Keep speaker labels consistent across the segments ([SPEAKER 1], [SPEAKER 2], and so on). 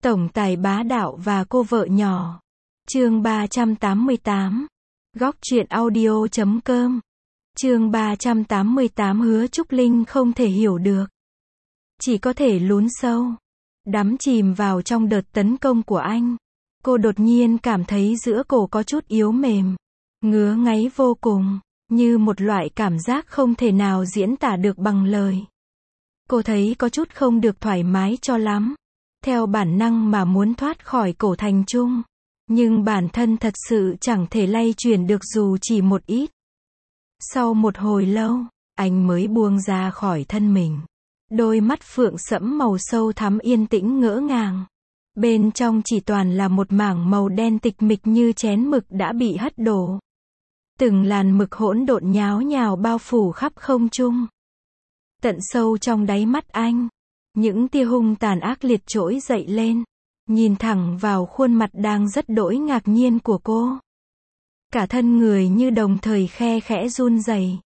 [SPEAKER 1] Tổng tài bá đạo và cô vợ nhỏ. Chương 388. Góc truyện audio.com. Chương 388 Hứa Trúc Linh không thể hiểu được. Chỉ có thể lún sâu, đắm chìm vào trong đợt tấn công của anh. Cô đột nhiên cảm thấy giữa cổ có chút yếu mềm, ngứa ngáy vô cùng, như một loại cảm giác không thể nào diễn tả được bằng lời. Cô thấy có chút không được thoải mái cho lắm, theo bản năng mà muốn thoát khỏi cổ Thành Trung, nhưng bản thân thật sự chẳng thể lay chuyển được dù chỉ một ít. Sau một hồi lâu, anh mới buông ra khỏi thân mình. Đôi mắt phượng sẫm màu sâu thắm yên tĩnh ngỡ ngàng. Bên trong chỉ toàn là một mảng màu đen tịch mịch như chén mực đã bị hất đổ. Từng làn mực hỗn độn nháo nhào bao phủ khắp không trung. Tận sâu trong đáy mắt anh, những tia hung tàn ác liệt trỗi dậy lên, nhìn thẳng vào khuôn mặt đang rất đỗi ngạc nhiên của cô. Cả thân người như đồng thời khe khẽ run rẩy.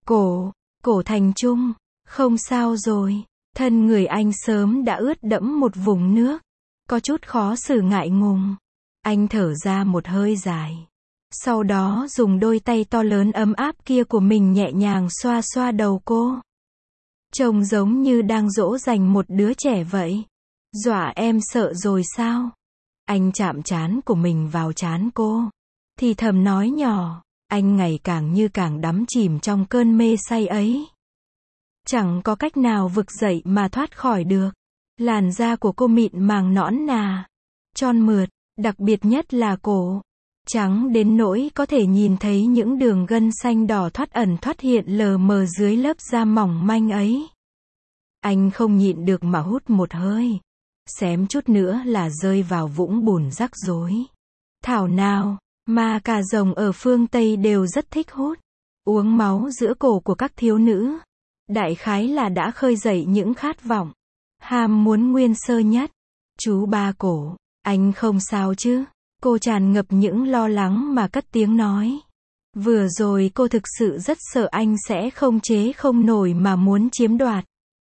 [SPEAKER 1] Cổ Thành Trung, không sao rồi. Thân người anh sớm đã ướt đẫm một vùng nước, có chút khó xử ngại ngùng. Anh thở ra một hơi dài, sau đó dùng đôi tay to lớn ấm áp kia của mình nhẹ nhàng xoa xoa đầu cô. Trông giống như đang dỗ dành một đứa trẻ vậy. Dọa em sợ rồi sao? Anh chạm trán của mình vào trán cô, thì thầm nói nhỏ. Anh ngày càng như càng đắm chìm trong cơn mê say ấy. Chẳng có cách nào vực dậy mà thoát khỏi được. Làn da của cô mịn màng nõn nà, tròn mượt, đặc biệt nhất là cổ. Trắng đến nỗi có thể nhìn thấy những đường gân xanh đỏ thoắt ẩn thoắt hiện lờ mờ dưới lớp da mỏng manh ấy. Anh không nhịn được mà hút một hơi. Xém chút nữa là rơi vào vũng bùn rắc rối. Thảo nào, mà cả rồng ở phương Tây đều rất thích hút, uống máu giữa cổ của các thiếu nữ. Đại khái là đã khơi dậy những khát vọng, ham muốn nguyên sơ nhất. Chú ba cổ, anh không sao chứ? Cô tràn ngập những lo lắng mà cất tiếng nói. Vừa rồi cô thực sự rất sợ anh sẽ không chế không nổi mà muốn chiếm đoạt.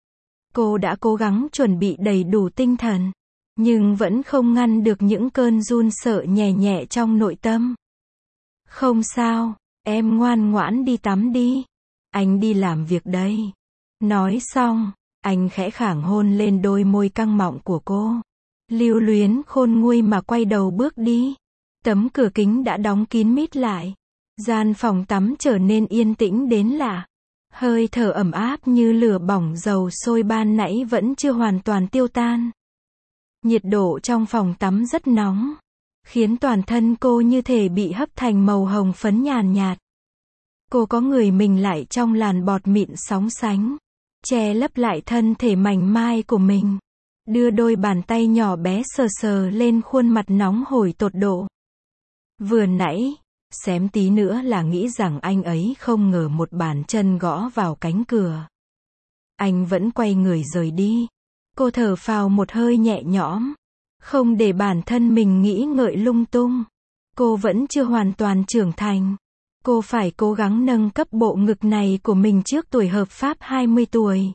[SPEAKER 1] Cô đã cố gắng chuẩn bị đầy đủ tinh thần, nhưng vẫn không ngăn được những cơn run sợ nhẹ nhẹ trong nội tâm. Không sao, em ngoan ngoãn đi tắm đi. Anh đi làm việc đây. Nói xong, anh khẽ khàng hôn lên đôi môi căng mọng của cô. Lưu luyến khôn nguôi mà quay đầu bước đi. Tấm cửa kính đã đóng kín mít lại. Gian phòng tắm trở nên yên tĩnh đến lạ. Hơi thở ẩm áp như lửa bỏng dầu sôi ban nãy vẫn chưa hoàn toàn tiêu tan. Nhiệt độ trong phòng tắm rất nóng, khiến toàn thân cô như thể bị hấp thành màu hồng phấn nhàn nhạt. Cô có người mình lại trong làn bọt mịn sóng sánh, che lấp lại thân thể mảnh mai của mình. Đưa đôi bàn tay nhỏ bé sờ sờ lên khuôn mặt nóng hổi tột độ. Vừa nãy, xém tí nữa là nghĩ rằng anh ấy không ngờ một bàn chân gõ vào cánh cửa. Anh vẫn quay người rời đi. Cô thở phào một hơi nhẹ nhõm, không để bản thân mình nghĩ ngợi lung tung. Cô vẫn chưa hoàn toàn trưởng thành. Cô phải cố gắng nâng cấp bộ ngực này của mình trước tuổi hợp pháp 20 tuổi.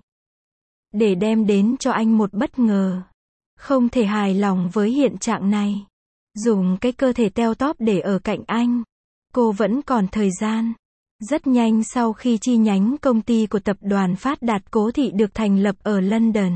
[SPEAKER 1] Để đem đến cho anh một bất ngờ. Không thể hài lòng với hiện trạng này. Dùng cái cơ thể teo tóp để ở cạnh anh. Cô vẫn còn thời gian. Rất nhanh sau khi chi nhánh công ty của tập đoàn Phát Đạt Cố Thị được thành lập ở London.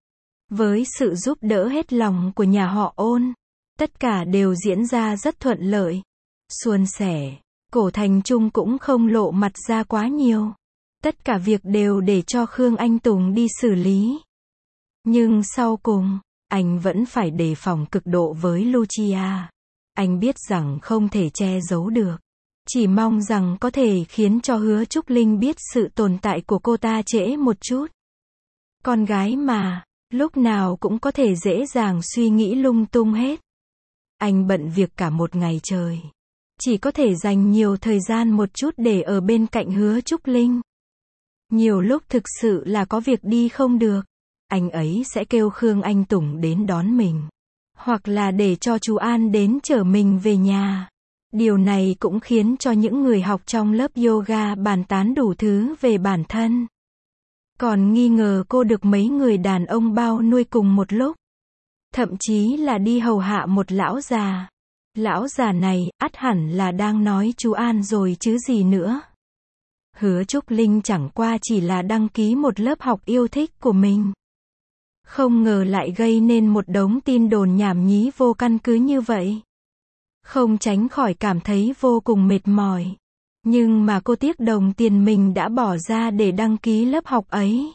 [SPEAKER 1] Với sự giúp đỡ hết lòng của nhà họ Ôn, tất cả đều diễn ra rất thuận lợi, suôn sẻ. Cổ Thành Trung cũng không lộ mặt ra quá nhiều. Tất cả việc đều để cho Khương Anh Tùng đi xử lý. Nhưng sau cùng, anh vẫn phải đề phòng cực độ với Lucia. Anh biết rằng không thể che giấu được. Chỉ mong rằng có thể khiến cho Hứa Trúc Linh biết sự tồn tại của cô ta trễ một chút. Con gái mà, lúc nào cũng có thể dễ dàng suy nghĩ lung tung hết. Anh bận việc cả một ngày trời. Chỉ có thể dành nhiều thời gian một chút để ở bên cạnh Hứa Trúc Linh. Nhiều lúc thực sự là có việc đi không được. Anh ấy sẽ kêu Khương Anh Tùng đến đón mình. Hoặc là để cho chú An đến chở mình về nhà. Điều này cũng khiến cho những người học trong lớp yoga bàn tán đủ thứ về bản thân. Còn nghi ngờ cô được mấy người đàn ông bao nuôi cùng một lúc. thậm chí là đi hầu hạ một lão già. Lão già này, ắt hẳn là đang nói chú An rồi chứ gì nữa. Hứa Trúc Linh chẳng qua chỉ là đăng ký một lớp học yêu thích của mình. Không ngờ lại gây nên một đống tin đồn nhảm nhí vô căn cứ như vậy. Không tránh khỏi cảm thấy vô cùng mệt mỏi. Nhưng mà cô tiếc đồng tiền mình đã bỏ ra để đăng ký lớp học ấy.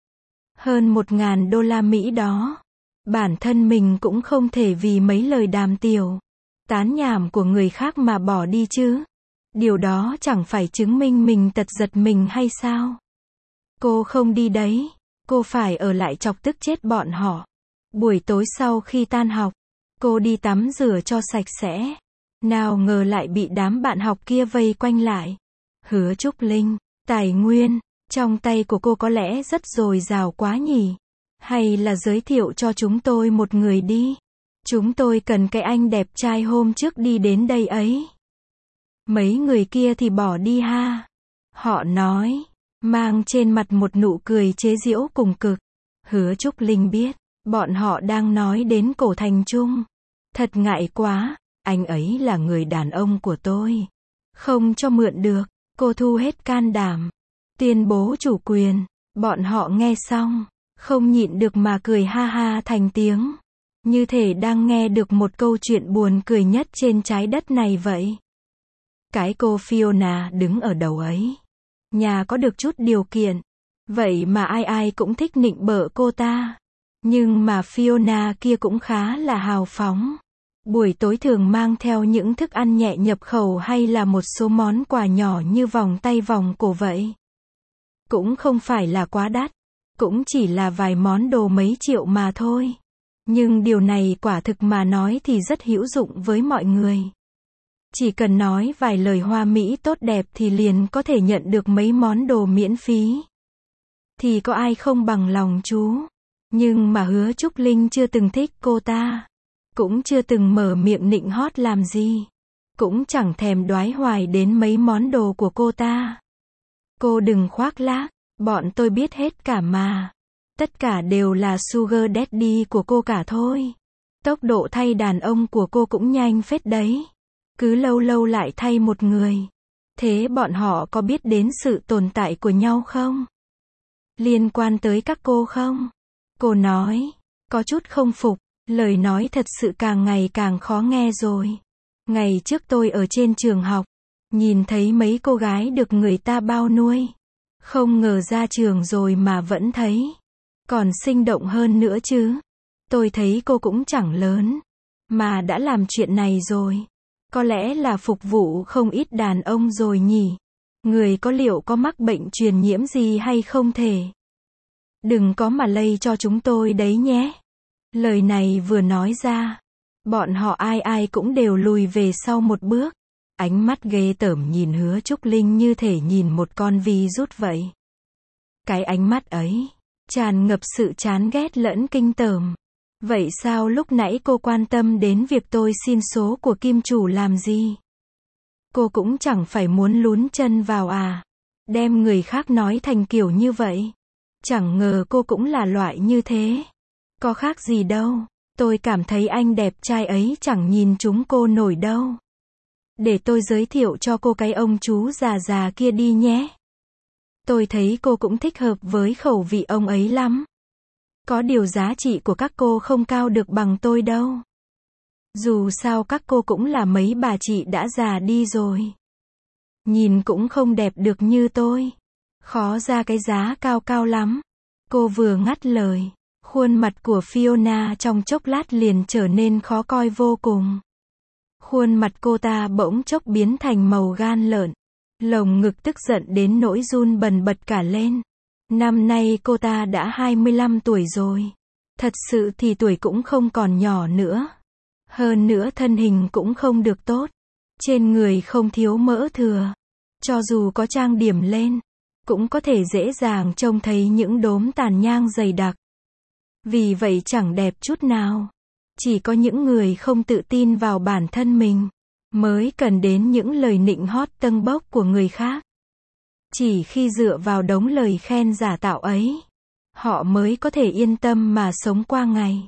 [SPEAKER 1] Hơn 1.000 đô la Mỹ đó. Bản thân mình cũng không thể vì mấy lời đàm tiều, tán nhảm của người khác mà bỏ đi chứ. Điều đó chẳng phải chứng minh mình tật giật mình hay sao? Cô không đi đấy. Cô phải ở lại chọc tức chết bọn họ. Buổi tối sau khi tan học, cô đi tắm rửa cho sạch sẽ. Nào ngờ lại bị đám bạn học kia vây quanh lại. Hứa Trúc Linh, tài nguyên trong tay của cô có lẽ rất dồi dào quá nhỉ? Hay là giới thiệu cho chúng tôi một người đi? Chúng tôi cần cái anh đẹp trai hôm trước đi đến đây ấy. Mấy người kia thì bỏ đi ha. Họ nói, mang trên mặt một nụ cười chế giễu cùng cực. Hứa Trúc Linh biết, bọn họ đang nói đến Cổ Thành Trung. Thật ngại quá, anh ấy là người đàn ông của tôi. Không cho mượn được, cô thu hết can đảm. Tuyên bố chủ quyền, bọn họ nghe xong, không nhịn được mà cười ha ha thành tiếng. Như thể đang nghe được một câu chuyện buồn cười nhất trên trái đất này vậy. Cái cô Fiona đứng ở đầu ấy. Nhà có được chút điều kiện. Vậy mà ai ai cũng thích nịnh bợ cô ta. Nhưng mà Fiona kia cũng khá là hào phóng. Buổi tối thường mang theo những thức ăn nhẹ nhập khẩu hay là một số món quà nhỏ như vòng tay vòng cổ vậy. Cũng không phải là quá đắt. Cũng chỉ là vài món đồ mấy triệu mà thôi. Nhưng điều này quả thực mà nói thì rất hữu dụng với mọi người. Chỉ cần nói vài lời hoa mỹ tốt đẹp thì liền có thể nhận được mấy món đồ miễn phí. Thì có ai không bằng lòng chú. Nhưng mà Hứa Trúc Linh chưa từng thích cô ta. Cũng chưa từng mở miệng nịnh hót làm gì. Cũng chẳng thèm đoái hoài đến mấy món đồ của cô ta. Cô đừng khoác lác, bọn tôi biết hết cả mà. Tất cả đều là sugar daddy của cô cả thôi. Tốc độ thay đàn ông của cô cũng nhanh phết đấy. Cứ lâu lâu lại thay một người. Thế bọn họ có biết đến sự tồn tại của nhau không? Liên quan tới các cô không? Cô nói, có chút không phục, lời nói thật sự càng ngày càng khó nghe rồi. Ngày trước tôi ở trên trường học, nhìn thấy mấy cô gái được người ta bao nuôi. Không ngờ ra trường rồi mà vẫn thấy. Còn sinh động hơn nữa chứ. Tôi thấy cô cũng chẳng lớn. Mà đã làm chuyện này rồi. Có lẽ là phục vụ không ít đàn ông rồi nhỉ. Người có liệu có mắc bệnh truyền nhiễm gì hay không thể? Đừng có mà lây cho chúng tôi đấy nhé. Lời này vừa nói ra. Bọn họ ai ai cũng đều lùi về sau một bước. Ánh mắt ghê tởm nhìn Hứa Trúc Linh như thể nhìn một con virus vậy. Cái ánh mắt ấy tràn ngập sự chán ghét lẫn kinh tởm. Vậy sao lúc nãy cô quan tâm đến việc tôi xin số của kim chủ làm gì? Cô cũng chẳng phải muốn lún chân vào à? Đem người khác nói thành kiểu như vậy. Chẳng ngờ cô cũng là loại như thế. Có khác gì đâu. Tôi cảm thấy anh đẹp trai ấy chẳng nhìn chúng cô nổi đâu. Để tôi giới thiệu cho cô cái ông chú già già kia đi nhé. Tôi thấy cô cũng thích hợp với khẩu vị ông ấy lắm. Có điều giá trị của các cô không cao được bằng tôi đâu. Dù sao các cô cũng là mấy bà chị đã già đi rồi. Nhìn cũng không đẹp được như tôi. Khó ra cái giá cao cao lắm. Cô vừa ngắt lời. Khuôn mặt của Fiona trong chốc lát liền trở nên khó coi vô cùng. Khuôn mặt cô ta bỗng chốc biến thành màu gan lợn. Lồng ngực tức giận đến nỗi run bần bật cả lên. Năm nay cô ta đã 25 tuổi rồi. Thật sự thì tuổi cũng không còn nhỏ nữa. Hơn nữa thân hình cũng không được tốt. Trên người không thiếu mỡ thừa. Cho dù có trang điểm lên, cũng có thể dễ dàng trông thấy những đốm tàn nhang dày đặc. Vì vậy chẳng đẹp chút nào. Chỉ có những người không tự tin vào bản thân mình, mới cần đến những lời nịnh hót tâng bốc của người khác. Chỉ khi dựa vào đống lời khen giả tạo ấy, họ mới có thể yên tâm mà sống qua ngày.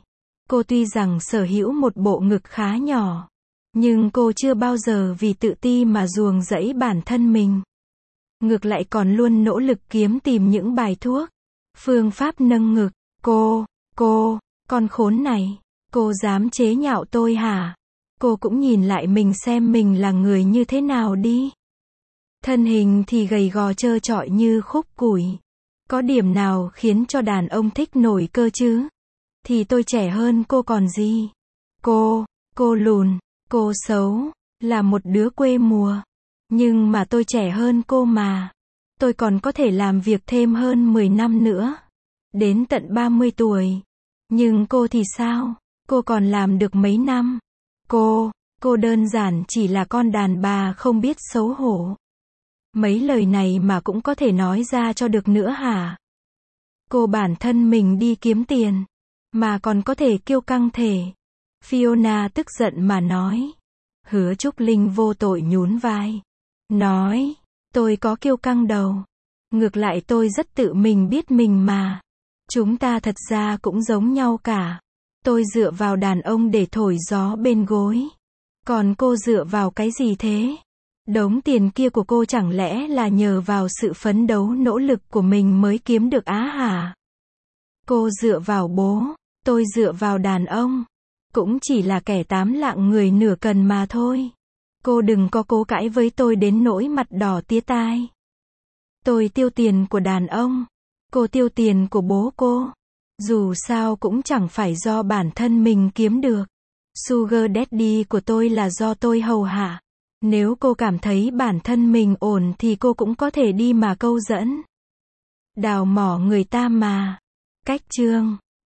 [SPEAKER 1] Cô tuy rằng sở hữu một bộ ngực khá nhỏ, nhưng cô chưa bao giờ vì tự ti mà ruồng rẫy bản thân mình. Ngược lại còn luôn nỗ lực kiếm tìm những bài thuốc, phương pháp nâng ngực. Con khốn này, cô dám chế nhạo tôi hả? Cô cũng nhìn lại mình xem mình là người như thế nào đi. Thân hình thì gầy gò trơ trọi như khúc củi. Có điểm nào khiến cho đàn ông thích nổi cơ chứ? Thì tôi trẻ hơn cô còn gì. Cô lùn, cô xấu, là một đứa quê mùa. Nhưng mà tôi trẻ hơn cô mà. Tôi còn có thể làm việc thêm hơn 10 năm nữa. Đến tận 30 tuổi. Nhưng cô thì sao? Cô còn làm được mấy năm? Cô đơn giản chỉ là con đàn bà không biết xấu hổ. Mấy lời này mà cũng có thể nói ra cho được nữa hả? Cô bản thân mình đi kiếm tiền, mà còn có thể kiêu căng thể. Fiona tức giận mà nói. Hứa Trúc Linh vô tội nhún vai. Nói, tôi có kiêu căng đâu. Ngược lại tôi rất tự mình biết mình mà. Chúng ta thật ra cũng giống nhau cả. Tôi dựa vào đàn ông để thổi gió bên gối. Còn cô dựa vào cái gì thế? Đống tiền kia của cô chẳng lẽ là nhờ vào sự phấn đấu nỗ lực của mình mới kiếm được á hả? Cô dựa vào bố, tôi dựa vào đàn ông. Cũng chỉ là kẻ tám lạng người nửa cần mà thôi. Cô đừng có cố cãi với tôi đến nỗi mặt đỏ tía tai. Tôi tiêu tiền của đàn ông. Cô tiêu tiền của bố cô. Dù sao cũng chẳng phải do bản thân mình kiếm được. Sugar daddy của tôi là do tôi hầu hạ. Nếu cô cảm thấy bản thân mình ổn thì cô cũng có thể đi mà câu dẫn. Đào mỏ người ta mà. Cách chương